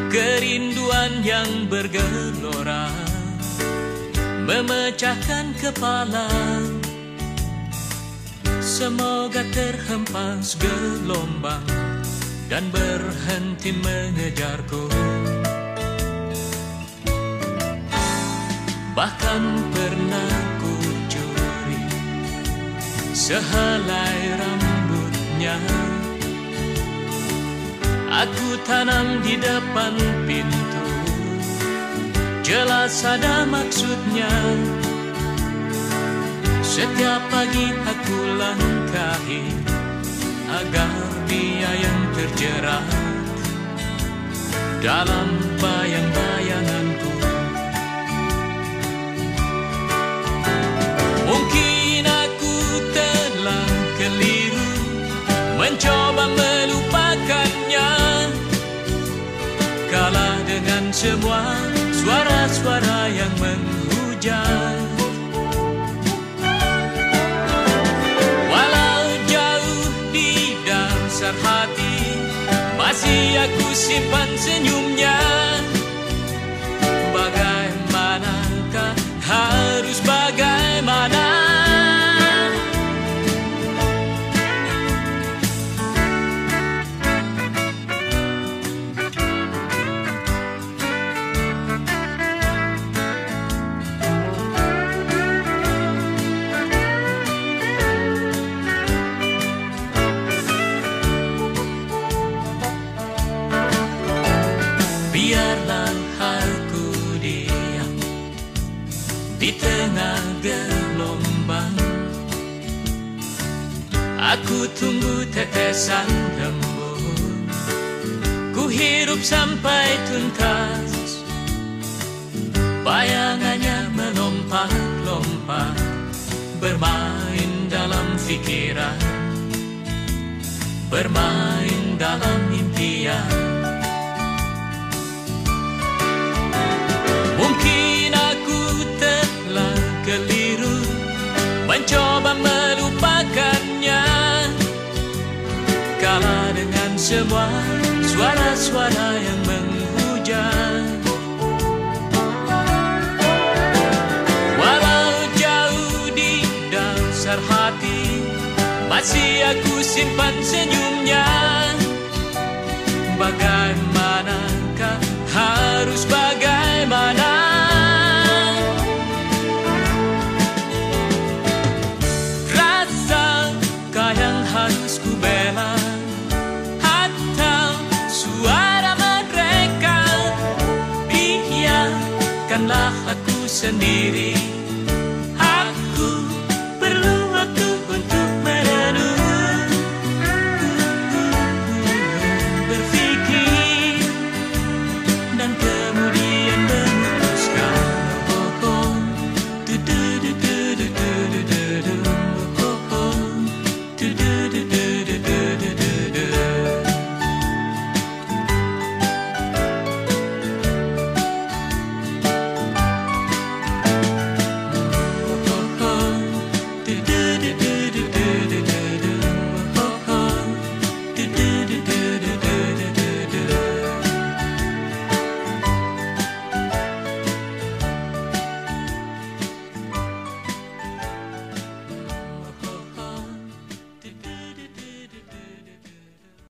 Kerinduan yang bergelora memecahkan kepala. Semoga terhempas gelombang dan berhenti mengejarku. Bahkan pernah ku curi sehelai rambutnya. Aku tanam di depan pintu, jelas ada maksudnya. Setiap pagi aku langkahi agar dia yang terjerat dalam bayang-bayanganku. Mungkin aku telah keliru mencoba melupakannya, kalah dengan semua suara-suara yang menghujat. Walau jauh di dasar hati, masih aku simpan senyumnya. Bagaimanakah, harus bagaimana? Biarlah aku diam di tengah gelombang. Aku tunggu tetesan embun, ku hirup sampai tuntas. Bayangannya melompat-lompat, bermain dalam pikiran, bermain dalam impian. Mungkin aku telah keliru mencoba melupakannya, kalah dengan semua suara-suara yang menghujat. Walau jauh di dasar hati, masih aku simpan senyumnya. Bagaimanakah, harus bagaimana? Rasakah yang harus ku bela, atau suara mereka? Biarkanlah aku sendiri